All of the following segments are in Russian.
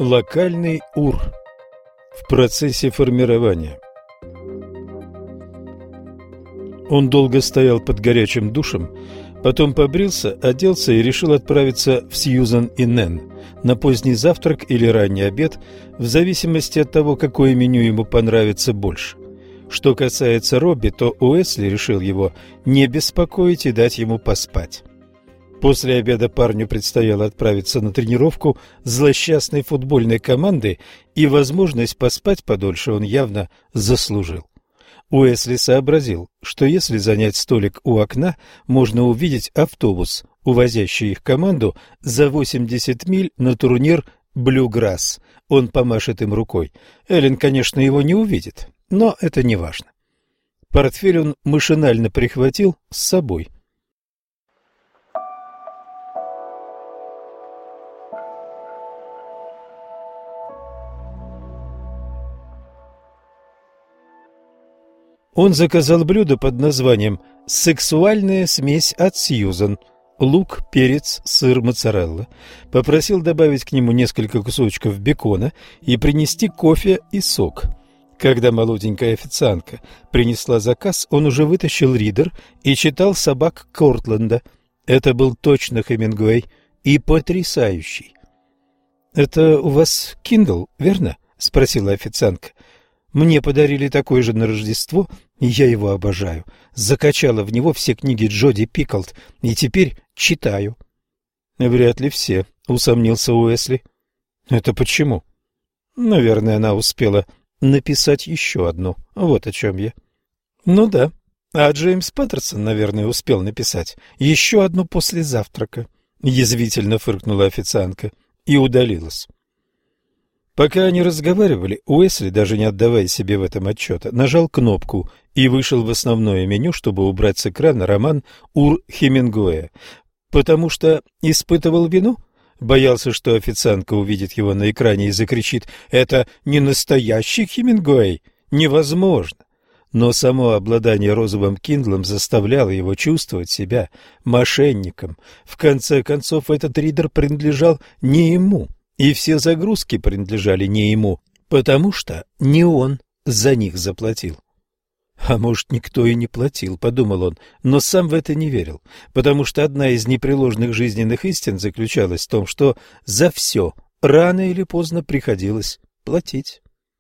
Локальный УР в процессе формирования. Он долго стоял под горячим душем, потом побрился, оделся и решил отправиться в Сьюзан и Нэн на поздний завтрак или ранний обед, в зависимости от того, какое меню ему понравится больше. Что касается Робби, то Уэсли решил его не беспокоить и дать ему поспать. После обеда парню предстояло отправиться на тренировку злосчастной футбольной команды, и возможность поспать подольше он явно заслужил. Уэсли сообразил, что если занять столик у окна, можно увидеть автобус, увозящий их команду за 80 миль на турнир «Блюграсс». Он помашет им рукой. Эллен, конечно, его не увидит, но это не важно. Портфель он машинально прихватил с собой. Он заказал блюдо под названием «Сексуальная смесь от Сьюзан». Лук, перец, сыр, моцарелла. Попросил добавить к нему несколько кусочков бекона и принести кофе и сок. Когда молоденькая официантка принесла заказ, он уже вытащил ридер и читал «Собак Кортленда». Это был точно Хемингуэй и потрясающий. «Это у вас Kindle, верно?» — спросила официантка. «Мне подарили такой же на Рождество, и я его обожаю. Закачала в него все книги Джоди Пиколт, и теперь читаю». «Вряд ли все», — усомнился Уэсли. «Это почему?» «Наверное, она успела написать еще одну. Вот о чем я». «Ну да. А Джеймс Паттерсон, наверное, успел написать еще одну после завтрака», — язвительно фыркнула официантка и удалилась. Пока они разговаривали, Уэсли, даже не отдавая себе в этом отчета, нажал кнопку и вышел в основное меню, чтобы убрать с экрана роман «Ур» Хемингуэя. Потому что испытывал вину? Боялся, что официантка увидит его на экране и закричит: «Это не настоящий Хемингуэй! Невозможно!» Но само обладание розовым Киндлом заставляло его чувствовать себя мошенником. В конце концов, этот ридер принадлежал не ему. И все загрузки принадлежали не ему, потому что не он за них заплатил. «А может, никто и не платил», — подумал он, но сам в это не верил, потому что одна из непреложных жизненных истин заключалась в том, что за все рано или поздно приходилось платить.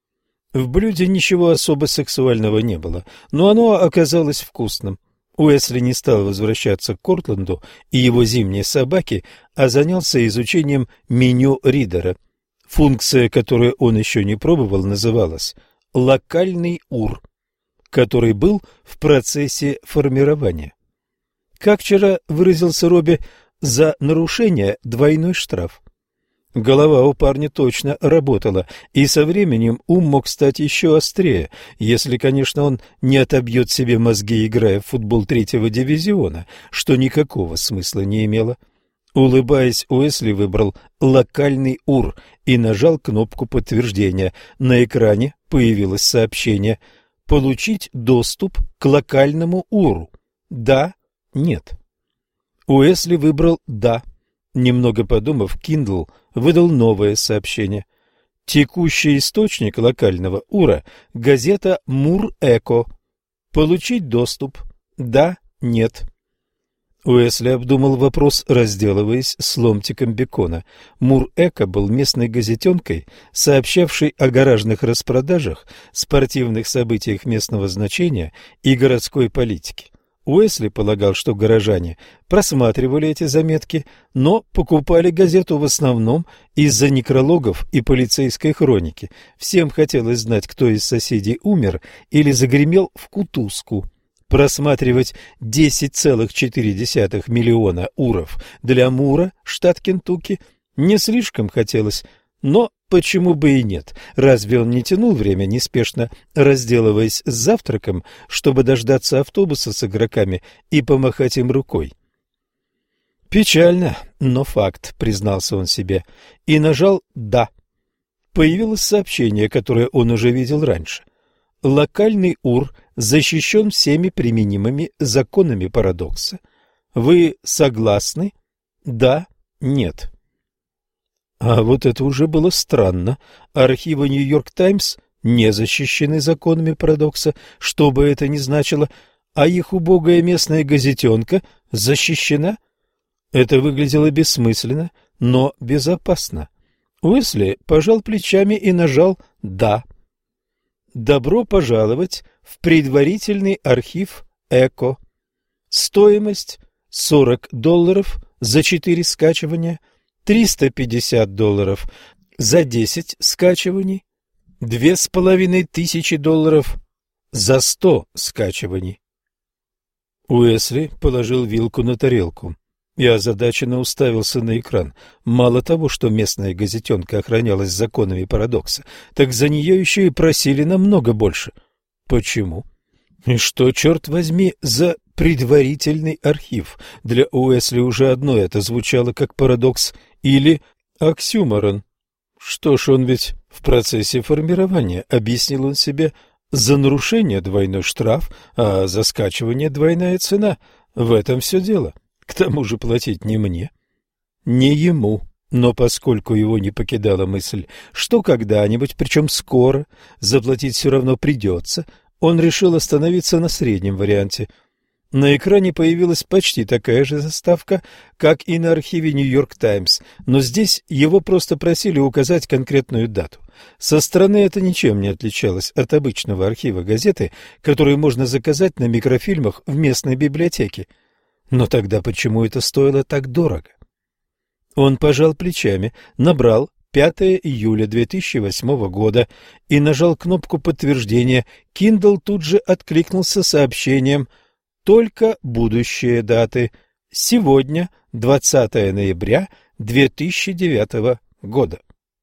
В блюде ничего особо сексуального не было, но оно оказалось вкусным. Уэсли не стал возвращаться к Кортленду и его зимней собаке, а занялся изучением меню ридера. Функция, которую он еще не пробовал, называлась «локальный УР», который был в процессе формирования. Как вчера выразился Робби, за нарушение двойной штраф. Голова у парня точно работала, и со временем ум мог стать еще острее, если, конечно, он не отобьет себе мозги, играя в футбол 3-го дивизиона, что никакого смысла не имело. Улыбаясь, Уэсли выбрал «локальный УР» и нажал кнопку подтверждения. На экране появилось сообщение «Получить доступ к локальному УРу». Да, нет. Уэсли выбрал «да». Немного подумав, Kindle выдал новое сообщение. Текущий источник локального УРа – газета «Мур-Эко». Получить доступ? Да, нет. Уэсли обдумал вопрос, разделываясь с ломтиком бекона. «Мур-Эко» был местной газетенкой, сообщавшей о гаражных распродажах, спортивных событиях местного значения и городской политике. Уэсли полагал, что горожане просматривали эти заметки, но покупали газету в основном из-за некрологов и полицейской хроники. Всем хотелось знать, кто из соседей умер или загремел в кутузку. Просматривать 10,4 миллиона уров для Мура, штат Кентукки, не слишком хотелось, но почему бы и нет? Разве он не тянул время, неспешно разделываясь с завтраком, чтобы дождаться автобуса с игроками и помахать им рукой? Печально, но факт, признался он себе, и нажал «да». Появилось сообщение, которое он уже видел раньше. Локальный УР защищен всеми применимыми законами парадокса. Вы согласны? Да, нет. А вот это уже было странно. Архивы «Нью-Йорк Таймс» не защищены законами парадокса, что бы это ни значило, а их убогая местная газетенка защищена. Это выглядело бессмысленно, но безопасно. Уэсли пожал плечами и нажал «Да». Добро пожаловать в предварительный архив «Эко». Стоимость $40 за 4 скачивания, $350 за 10 скачиваний, $2500 за 100 скачиваний. Уэсли положил вилку на тарелку и озадаченно уставился на экран. Мало того, что местная газетенка охранялась законами парадокса, так за нее еще и просили намного больше. Почему? И что, черт возьми, за предварительный архив? Для Уэсли уже одно это звучало как парадокс или оксюморон. Что ж, он ведь в процессе формирования, объяснил он себе, за нарушение двойной штраф, а за скачивание двойная цена. В этом все дело. К тому же платить не мне, не ему. Но поскольку его не покидала мысль, что когда-нибудь, причем скоро, заплатить все равно придется, он решил остановиться на среднем варианте. На экране появилась почти такая же заставка, как и на архиве «Нью-Йорк Таймс», но здесь его просто просили указать конкретную дату. Со стороны это ничем не отличалось от обычного архива газеты, который можно заказать на микрофильмах в местной библиотеке. Но тогда почему это стоило так дорого? Он пожал плечами, набрал 5 июля 2008 года и нажал кнопку подтверждения. Kindle тут же откликнулся сообщением «Только будущие даты. Сегодня, 20 ноября 2009 года».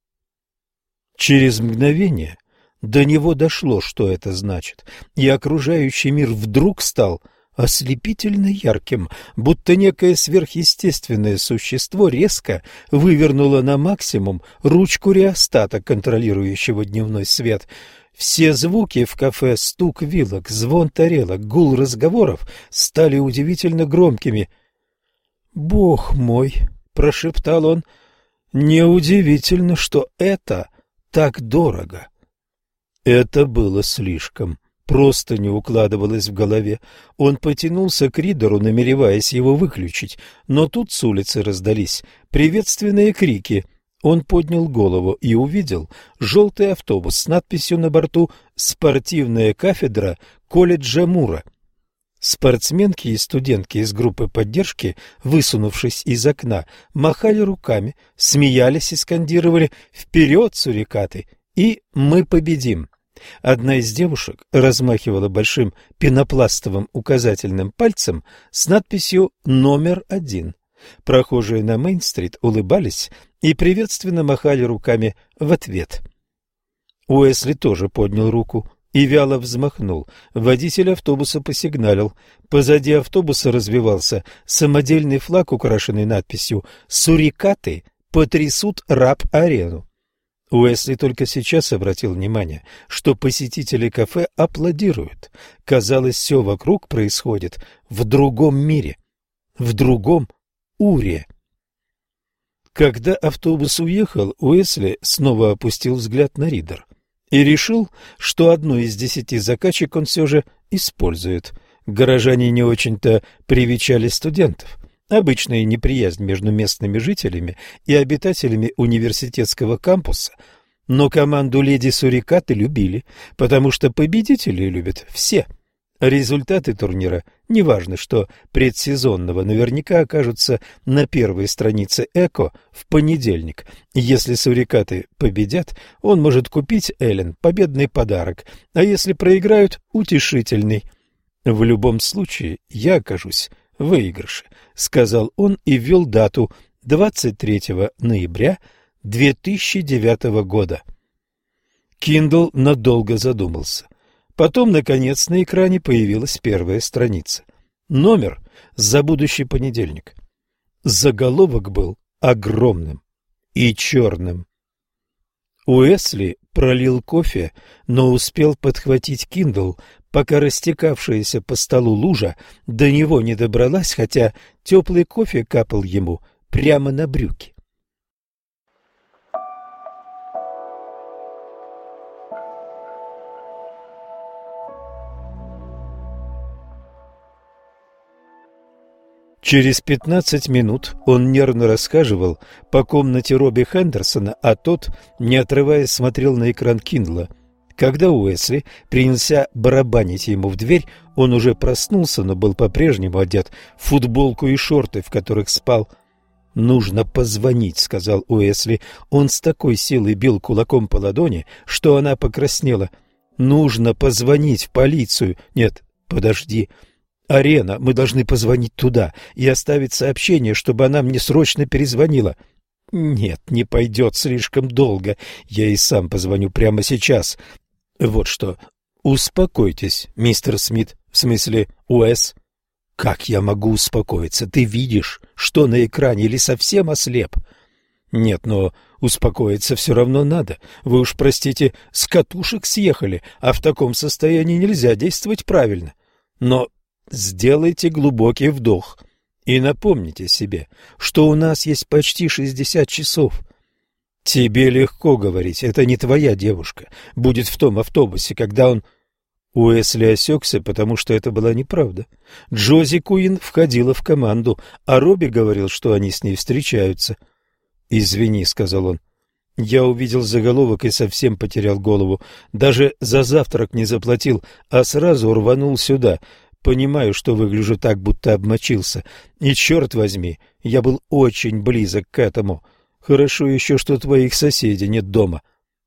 Через мгновение до него дошло, что это значит, и окружающий мир вдруг стал ослепительно ярким, будто некое сверхъестественное существо резко вывернуло на максимум ручку реостата, контролирующего дневной свет. Все звуки в кафе, стук вилок, звон тарелок, гул разговоров стали удивительно громкими. «Бог мой!» — прошептал он. «Неудивительно, что это так дорого». Это было слишком. Просто не укладывалось в голове. Он потянулся к ридеру, намереваясь его выключить, но тут с улицы раздались приветственные крики. Он поднял голову и увидел желтый автобус с надписью на борту «Спортивная кафедра колледжа Мура». Спортсменки и студентки из группы поддержки, высунувшись из окна, махали руками, смеялись и скандировали «Вперед, сурикаты!» и «Мы победим!». Одна из девушек размахивала большим пенопластовым указательным пальцем с надписью «Номер 1». Прохожие на Мейн-стрит улыбались и приветственно махали руками в ответ. Уэсли тоже поднял руку и вяло взмахнул. Водитель автобуса посигналил. Позади автобуса развевался самодельный флаг, украшенный надписью «Сурикаты потрясут рап-арену». Уэсли только сейчас обратил внимание, что посетители кафе аплодируют. Казалось, все вокруг происходит в другом мире, в другом Уре. Когда автобус уехал, Уэсли снова опустил взгляд на ридер и решил, что одну из 10 закачек он все же использует. Горожане не очень-то привечали студентов. Обычная неприязнь между местными жителями и обитателями университетского кампуса, но команду леди Сурикаты любили, потому что победителей любят все. Результаты турнира, неважно что предсезонного, наверняка окажутся на первой странице «Эко» в понедельник. Если Сурикаты победят, он может купить Эллен победный подарок, а если проиграют – утешительный. В любом случае я окажусь в выигрыше, сказал он и ввел дату 23 ноября 2009 года. Kindle надолго задумался. Потом, наконец, на экране появилась первая страница. Номер за будущий понедельник. Заголовок был огромным и черным. Уэсли пролил кофе, но успел подхватить Kindle, пока растекавшаяся по столу лужа до него не добралась, хотя теплый кофе капал ему прямо на брюки. Через 15 минут он нервно расхаживал по комнате Робби Хендерсона, а тот, не отрываясь, смотрел на экран Киндла. Когда Уэсли принялся барабанить ему в дверь, он уже проснулся, но был по-прежнему одет в футболку и шорты, в которых спал. «Нужно позвонить», — сказал Уэсли. Он с такой силой бил кулаком по ладони, что она покраснела. «Нужно позвонить в полицию». «Нет, подожди. Арена, мы должны позвонить туда и оставить сообщение, чтобы она мне срочно перезвонила». «Нет, не пойдет, слишком долго. Я и сам позвоню прямо сейчас». «Вот что. Успокойтесь, мистер Смит, в смысле Уэс». «Как я могу успокоиться? Ты видишь, что на экране, или совсем ослеп?» «Нет, но успокоиться все равно надо. Вы уж, простите, с катушек съехали, а в таком состоянии нельзя действовать правильно. Но сделайте глубокий вдох и напомните себе, что у нас есть почти 60 часов. Тебе легко говорить, это не твоя девушка будет в том автобусе, когда он...» Уэсли осекся, потому что это была неправда. Джози Куин входила в команду, а Робби говорил, что они с ней встречаются. «Извини», — сказал он. «Я увидел заголовок и совсем потерял голову. Даже за завтрак не заплатил, а сразу рванул сюда. Понимаю, что выгляжу так, будто обмочился. И, черт возьми, я был очень близок к этому. Хорошо еще, что твоих соседей нет дома».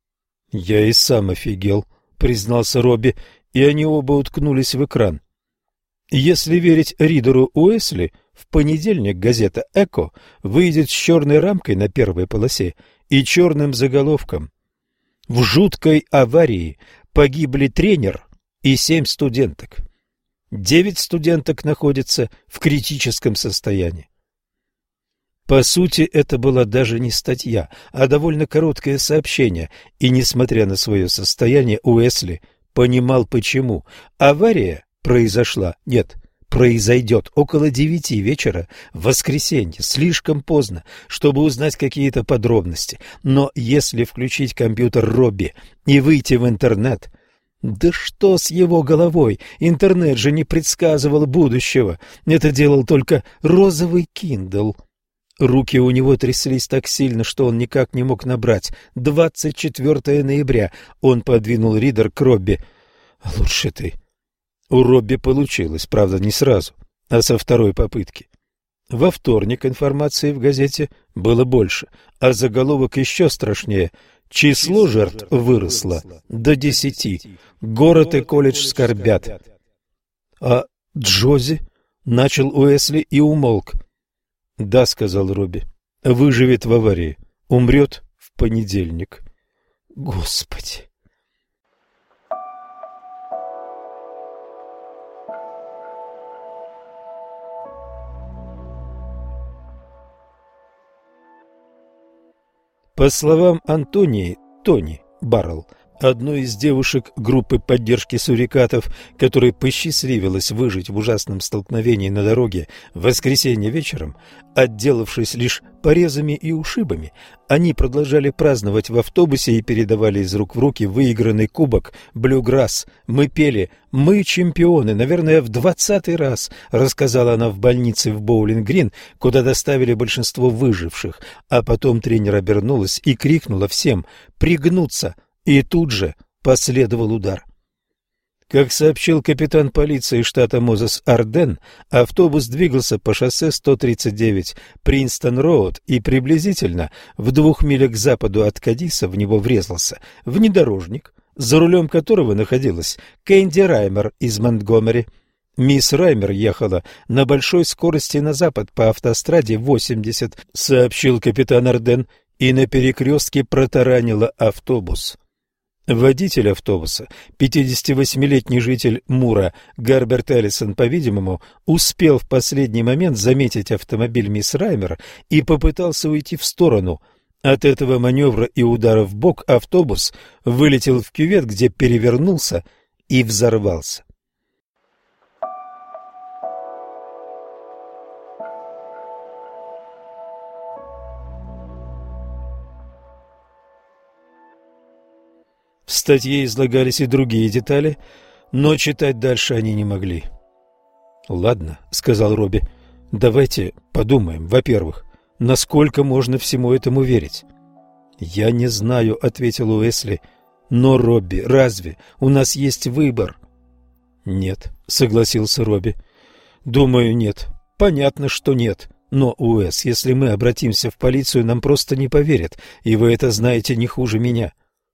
«Я и сам офигел», — признался Робби, и они оба уткнулись в экран. Если верить Ридеру Уэсли, в понедельник газета «Эко» выйдет с черной рамкой на первой полосе и черным заголовком: «В жуткой аварии погибли тренер и 7 студенток. 9 студенток находятся в критическом состоянии». По сути, это была даже не статья, а довольно короткое сообщение, и, несмотря на свое состояние, Уэсли понимал, почему. Авария произойдет около 9 вечера в воскресенье, слишком поздно, чтобы узнать какие-то подробности. Но если включить компьютер Робби и выйти в интернет... Да что с его головой? Интернет же не предсказывал будущего. Это делал только розовый Kindle. Руки у него тряслись так сильно, что он никак не мог набрать. 24 ноября. Он подвинул ридер к Робби. «Лучше ты». У Робби получилось, правда, не сразу, а со второй попытки. Во вторник информации в газете было больше, а заголовок еще страшнее. Число жертв выросло до 10. Город и колледж скорбят. «А Джози?» — начал Уэсли и умолк. «Да», — сказал Робби, — «выживет в аварии, умрет в понедельник». Господи! По словам Антонии, Тони Баррелл, одной из девушек группы поддержки суррогатов, которой посчастливилось выжить в ужасном столкновении на дороге в воскресенье вечером, отделавшись лишь порезами и ушибами, они продолжали праздновать в автобусе и передавали из рук в руки выигранный кубок «Блюграсс». «Мы пели, мы чемпионы, наверное, в 20-й раз», — рассказала она в больнице в Боулинг-Грин, куда доставили большинство выживших, а потом тренер обернулась и крикнула всем «пригнуться», и тут же последовал удар. Как сообщил капитан полиции штата Мозес Арден, автобус двигался по шоссе 139 Принстон-Роуд, и приблизительно в 2 милях к западу от Кадиса в него врезался внедорожник, за рулем которого находилась Кэнди Раймер из Монтгомери. Мисс Раймер ехала на большой скорости на запад по автостраде 80, сообщил капитан Арден, и на перекрестке протаранила автобус. Водитель автобуса, 58-летний житель Мура Гарберт Эллисон, по-видимому, успел в последний момент заметить автомобиль мисс Раймер и попытался уйти в сторону. От этого маневра и удара в бок автобус вылетел в кювет, где перевернулся и взорвался. В статье излагались и другие детали, но читать дальше они не могли. «Ладно», — сказал Робби, — «давайте подумаем. Во-первых, насколько можно всему этому верить?» «Я не знаю», — ответил Уэсли. «Но, Робби, разве у нас есть выбор?» «Нет», — согласился Робби. «Думаю, нет. Понятно, что нет. Но, Уэс, если мы обратимся в полицию, нам просто не поверят, и вы это знаете не хуже меня».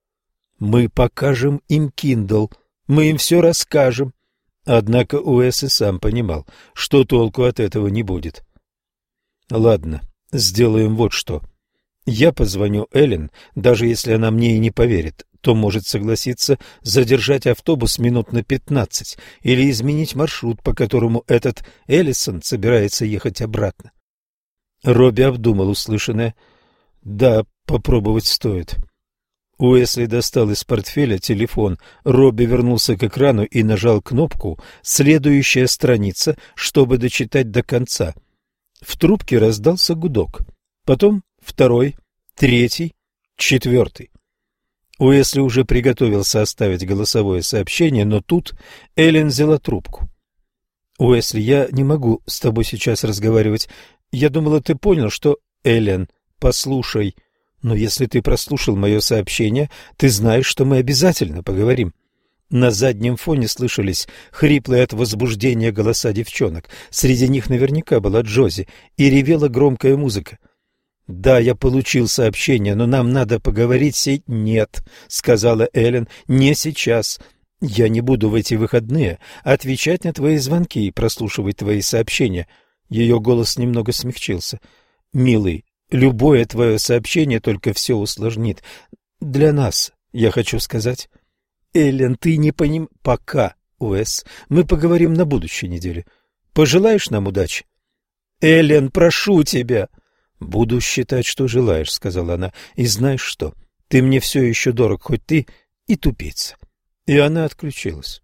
«Мы покажем им Kindle, мы им все расскажем». Однако Уэс и сам понимал, что толку от этого не будет. «Ладно, сделаем вот что. Я позвоню Эллен, даже если она мне и не поверит, то может согласиться задержать автобус минут на 15 или изменить маршрут, по которому этот Эллисон собирается ехать обратно». Робби обдумал услышанное. «Да, попробовать стоит». Уэсли достал из портфеля телефон. Робби вернулся к экрану и нажал кнопку «Следующая страница», чтобы дочитать до конца. В трубке раздался гудок. Потом второй, третий, четвертый. Уэсли уже приготовился оставить голосовое сообщение, но тут Эллен взяла трубку. «Уэсли, я не могу с тобой сейчас разговаривать. Я думала, ты понял, что...» «Эллен, послушай. Но если ты прослушал мое сообщение, ты знаешь, что мы обязательно поговорим». На заднем фоне слышались хриплые от возбуждения голоса девчонок. Среди них наверняка была Джози, и ревела громкая музыка. «Да, я получил сообщение, но нам надо поговорить «Нет», — сказала Эллен, — «не сейчас. Я не буду в эти выходные отвечать на твои звонки и прослушивать твои сообщения». Ее голос немного смягчился. «Милый, любое твое сообщение только все усложнит. Для нас, я хочу сказать». «Эллен, ты не поним...» «Пока, Уэс, мы поговорим на будущей неделе. Пожелаешь нам удачи?» «Эллен, прошу тебя!» «Буду считать, что желаешь», — сказала она. «И знаешь что? Ты мне все еще дорог, хоть ты и тупица». И она отключилась.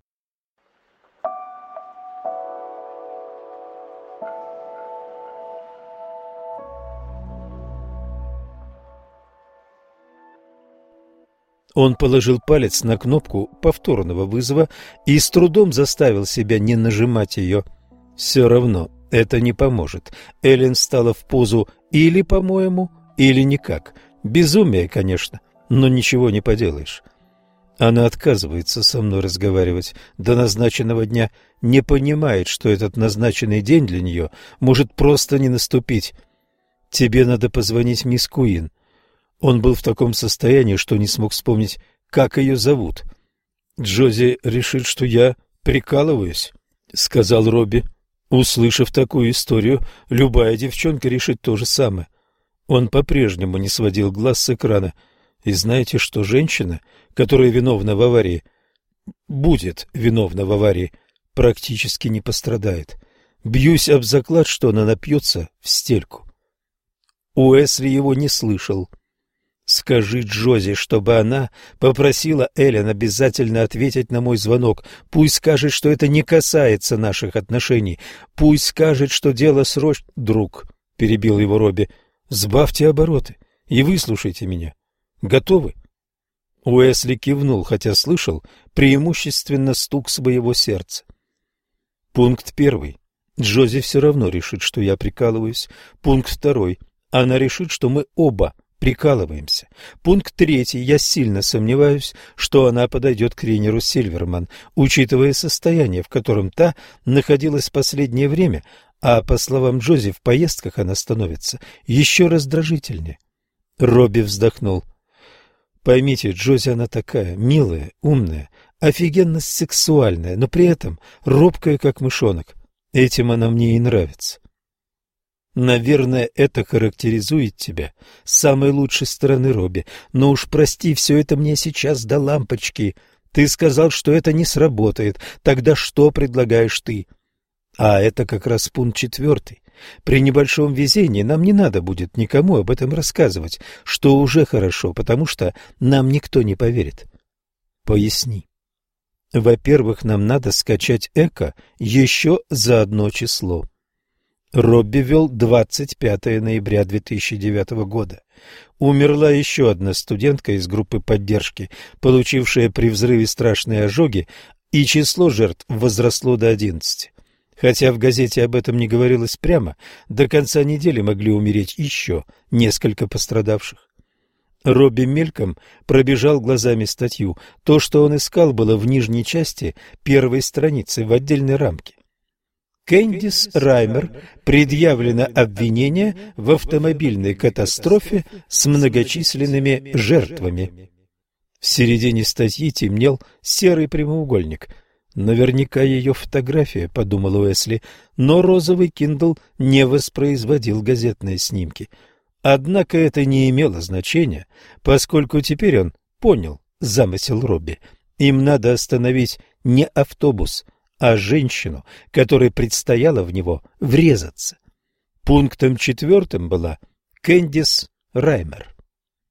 Он положил палец на кнопку повторного вызова и с трудом заставил себя не нажимать ее. Все равно это не поможет. Эллен встала в позу «или, по-моему, или никак». Безумие, конечно, но ничего не поделаешь. Она отказывается со мной разговаривать до назначенного дня, не понимает, что этот назначенный день для нее может просто не наступить. «Тебе надо позвонить мисс Куин». Он был в таком состоянии, что не смог вспомнить, как ее зовут. «Джози решит, что я прикалываюсь», — сказал Робби. Услышав такую историю, любая девчонка решит то же самое. Он по-прежнему не сводил глаз с экрана. И знаете, что женщина, которая виновна в аварии, будет виновна в аварии, практически не пострадает. Бьюсь об заклад, что она напьется в стельку. Уэсли его не слышал. «Скажи Джози, чтобы она попросила Эллен обязательно ответить на мой звонок. Пусть скажет, что это не касается наших отношений. Пусть скажет, что дело срочно...» «Друг», — перебил его Робби, — «сбавьте обороты и выслушайте меня. Готовы?» Уэсли кивнул, хотя слышал преимущественно стук своего сердца. Пункт 1. Джози все равно решит, что я прикалываюсь. Пункт 2. Она решит, что мы оба прикалываемся. Пункт 3. Я сильно сомневаюсь, что она подойдет к тренеру Сильверман, учитывая состояние, в котором та находилась в последнее время, а, по словам Джози, в поездках она становится еще раздражительнее. Робби вздохнул. Поймите, Джози она такая, милая, умная, офигенно сексуальная, но при этом робкая, как мышонок. Этим она мне и нравится. Наверное, это характеризует тебя с самой лучшей стороны, Робби. Но уж прости, все это мне сейчас до лампочки. Ты сказал, что это не сработает. Тогда что предлагаешь ты? А это как раз пункт 4. При небольшом везении нам не надо будет никому об этом рассказывать, что уже хорошо, потому что нам никто не поверит. Поясни. Во-первых, нам надо скачать эко еще за одно число. Робби вел 25 ноября 2009 года. Умерла еще одна студентка из группы поддержки, получившая при взрыве страшные ожоги, и число жертв возросло до 11. Хотя в газете об этом не говорилось прямо, до конца недели могли умереть еще несколько пострадавших. Робби мельком пробежал глазами статью. То, что он искал, было в нижней части первой страницы в отдельной рамке. Кэндис Раймер предъявлено обвинение в автомобильной катастрофе с многочисленными жертвами. В середине статьи темнел серый прямоугольник. Наверняка ее фотография, подумал Уэсли, но розовый Kindle не воспроизводил газетные снимки. Однако это не имело значения, поскольку теперь он понял замысел Робби. Им надо остановить не автобус, а женщину, которой предстояло в него врезаться. Пунктом 4 была Кэндис Раймер.